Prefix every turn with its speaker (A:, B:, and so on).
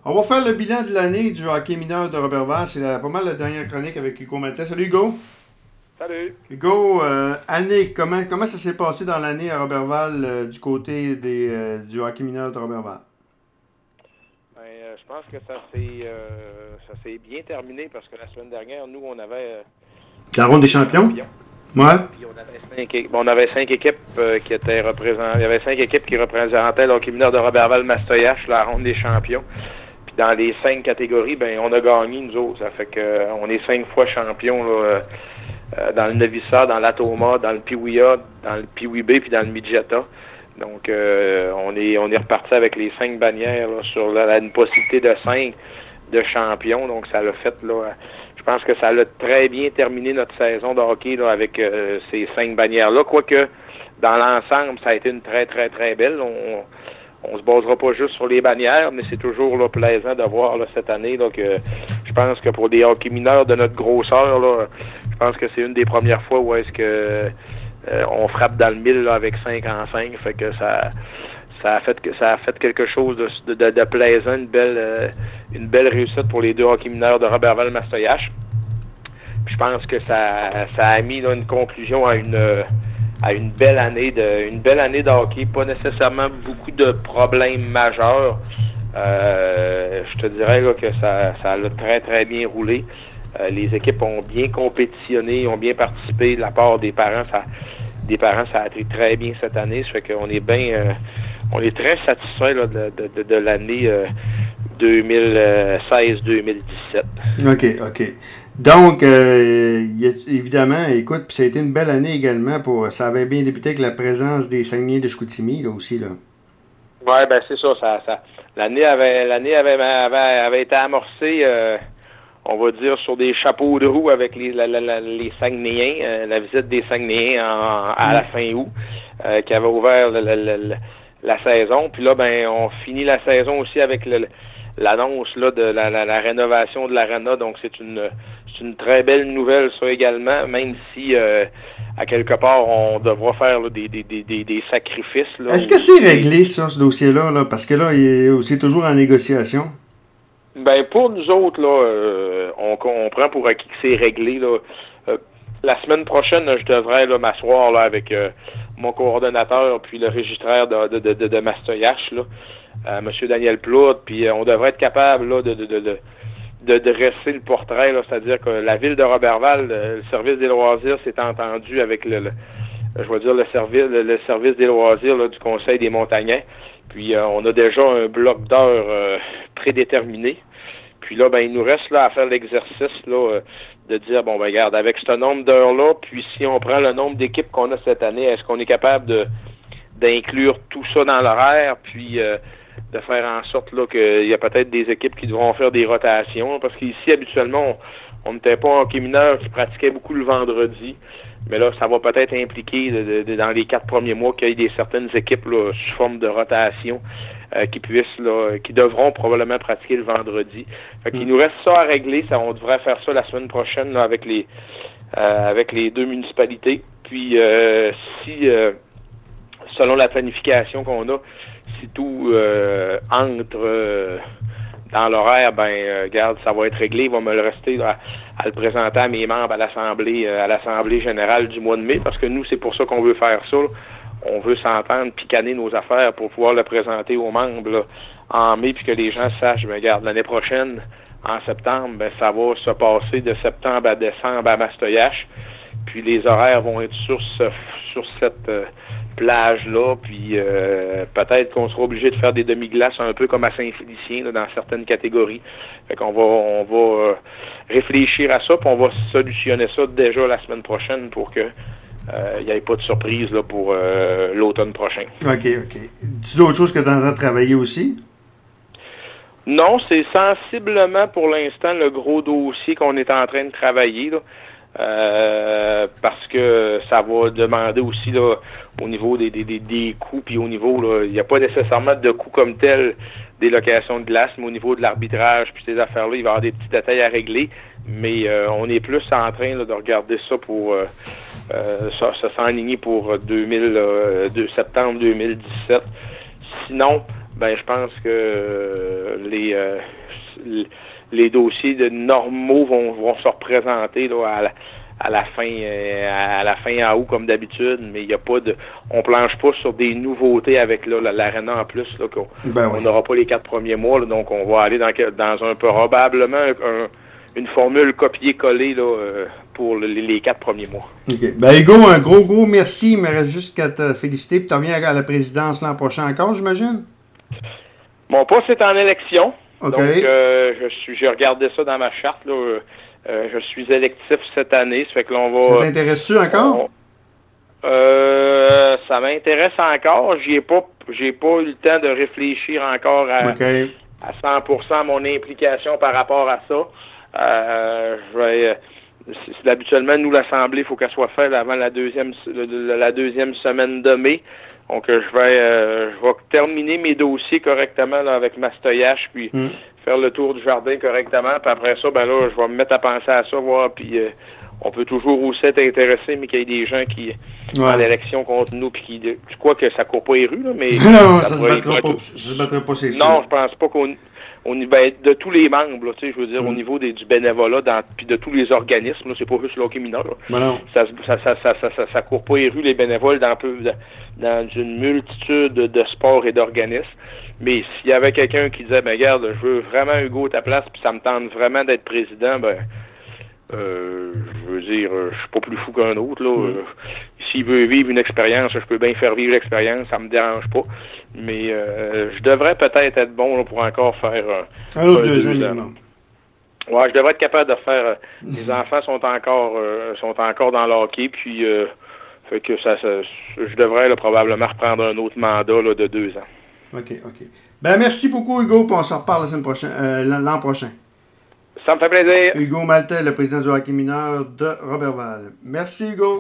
A: On va faire le bilan de l'année du hockey mineur de Roberval. C'est pas mal la dernière chronique avec Hugo Maltais. Salut Hugo!
B: Salut!
A: Hugo, année, comment ça s'est passé dans l'année à Roberval du côté du hockey mineur de Roberval?
B: Je pense que ça s'est bien terminé parce que la semaine dernière, nous, on avait...
A: La ronde des champions? Ouais.
B: Puis on avait cinq équipes qui étaient représentées. Il y avait 5 équipes qui représentaient le hockey mineur de Roberval-Mastoyache, la ronde des champions. Puis dans les 5 catégories, ben on a gagné, nous autres. Ça fait que on est 5 fois champions là, dans le Novissa, dans l'Atoma, dans le Piwia, dans le Piwi B, puis dans le Midgeta. Donc, on est reparti avec les 5 bannières là, sur une possibilité de 5 de champions. Donc, ça l'a fait, là, je pense que ça l'a très bien terminé notre saison de hockey là, avec ces 5 bannières-là. Quoique, dans l'ensemble, ça a été une très, très, très belle. On se basera pas juste sur les bannières, mais c'est toujours là, plaisant de voir là, cette année là, que je pense que pour des hockey mineurs de notre grosseur, là, je pense que c'est une des premières fois où est-ce que on frappe dans le mille là, avec 5 en 5. Fait que ça a fait quelque chose de plaisant, une belle réussite pour les 2 hockey mineurs de Roberval-Mastoyache. Je pense que ça a mis là, une conclusion à une belle année de hockey, pas nécessairement beaucoup de problèmes majeurs. Je te dirais là, que ça a très très bien roulé. Les équipes ont bien compétitionné, ont bien participé de la part des parents. Ça a été très bien cette année. Ça fait qu'on est on est très satisfait là, de l'année 2016-2017.
A: OK. Donc, évidemment, écoute, puis ça a été une belle année également ça avait bien débuté avec la présence des Saguenay de Chicoutimi, là aussi, là.
B: Ouais, ben c'est ça. L'année avait été amorcée, on va dire, sur des chapeaux de roue avec les Saguenayens, la visite des Saguenayens à la fin août, qui avait ouvert la saison. Puis là, ben, on finit la saison aussi avec l'annonce là de la rénovation de l'aréna. Donc c'est une très belle nouvelle ça également, même si à quelque part on devra faire là, des sacrifices. Là,
A: est-ce que c'est réglé ça, ce dossier-là, là? Parce que là, c'est toujours en négociation.
B: Ben pour nous autres, là, on prend pour acquis que c'est réglé. Là. La semaine prochaine, là, je devrais là, m'asseoir là, avec mon coordonnateur puis le registraire de Mastoyache, là. Monsieur Daniel Plourde, puis on devrait être capable là, de dresser le portrait, là, c'est-à-dire que la ville de Roberval, le service des loisirs s'est entendu avec le service des loisirs là, du Conseil des Montagnais. Puis on a déjà un bloc d'heures prédéterminé. Puis là, ben il nous reste là à faire l'exercice là de dire bon ben regarde, avec ce nombre d'heures-là, puis si on prend le nombre d'équipes qu'on a cette année, est-ce qu'on est capable d'inclure tout ça dans l'horaire, puis de faire en sorte là qu'il y a peut-être des équipes qui devront faire des rotations, parce qu'ici habituellement on n'était pas en hockey mineur qui pratiquait beaucoup le vendredi, mais là ça va peut-être impliquer dans les 4 premiers mois qu'il y ait certaines équipes là, sous forme de rotation qui devront probablement pratiquer le vendredi. Fait qu'il nous reste ça à régler, on devrait faire ça la semaine prochaine là, avec les 2 municipalités. Puis si selon la planification qu'on a, si tout entre dans l'horaire, regarde, ça va être réglé. Il va me le rester là, à le présenter à mes membres à l'Assemblée générale du mois de mai, parce que nous, c'est pour ça qu'on veut faire ça. Là. On veut s'entendre, picaner nos affaires pour pouvoir le présenter aux membres là, en mai, puis que les gens sachent, regarde, l'année prochaine, en septembre, ça va se passer de septembre à décembre à Mastoyache. Puis les horaires vont être sur cette plage-là, puis peut-être qu'on sera obligé de faire des demi-glaces un peu comme à Saint-Félicien, là, dans certaines catégories. Fait qu'on va réfléchir à ça, puis on va solutionner ça déjà la semaine prochaine pour que il n'y ait pas de surprise là, pour l'automne prochain.
A: OK. Tu as d'autres choses que tu entends travailler aussi?
B: Non, c'est sensiblement pour l'instant le gros dossier qu'on est en train de travailler, là. Parce que ça va demander aussi là, au niveau des coûts, puis au niveau, là, il n'y a pas nécessairement de coûts comme tel des locations de glace, mais au niveau de l'arbitrage, puis ces affaires-là, il va y avoir des petits détails à régler, mais on est plus en train là, de regarder ça pour s'enligner pour septembre 2017. Sinon, ben je pense que les dossiers de normaux vont se représenter là, à la fin en août comme d'habitude, mais il y a pas de, on planche pas sur des nouveautés avec là, l'aréna en plus là, on n'aura pas les 4 premiers mois, là, donc on va aller dans un probablement une formule copier-coller là, pour les 4 premiers mois.
A: OK. Ben Hugo, un gros merci. Il me reste juste qu'à te féliciter. Puis tu reviens à la présidence l'an prochain encore, j'imagine?
B: Mon poste est en élection.
A: OK.
B: Donc, j'ai regardé ça dans ma charte. Là, je suis électif cette année. Ça fait que là, on va.
A: Ça t'intéresse-tu encore?
B: Ça m'intéresse encore. J'ai pas eu le temps de réfléchir encore à 100% mon implication par rapport à ça. Habituellement, nous, l'Assemblée, il faut qu'elle soit faite avant la deuxième semaine de mai. Donc, je vais terminer mes dossiers correctement là, avec Mastoyache, puis faire le tour du jardin correctement. Puis après ça, ben là, je vais me mettre à penser à ça, voir, puis on peut toujours aussi être intéressé, mais qu'il y ait des gens qui, en élection contre nous, puis qui, je crois que ça court pas les rues, là, mais...
A: non, ça se battra pas, c'est sûr.
B: Non, je pense pas de tous les membres, là, tu sais, je veux dire, au niveau du bénévolat, puis de tous les organismes, là, c'est pas juste l'hockey mineur. Ça court pas les rues, les bénévoles, dans une multitude de sports et d'organismes. Mais s'il y avait quelqu'un qui disait, ben regarde, je veux vraiment Hugo à ta place, puis ça me tente vraiment d'être président, ben je veux dire, je suis pas plus fou qu'un autre, là. S'il veut vivre une expérience, je peux bien faire vivre l'expérience, ça me dérange pas. Mais je devrais peut-être être bon là, pour encore faire
A: un autre 2 ans minimum.
B: Ouais, je devrais être capable de faire. Les enfants sont encore dans le hockey, puis fait que je devrais là, probablement reprendre un autre mandat là, de 2 ans.
A: OK. Ben merci beaucoup Hugo, puis on se reparle l'an prochain.
B: Ça me fait plaisir.
A: Hugo Maltais, le président du hockey mineur de Roberval. Merci Hugo.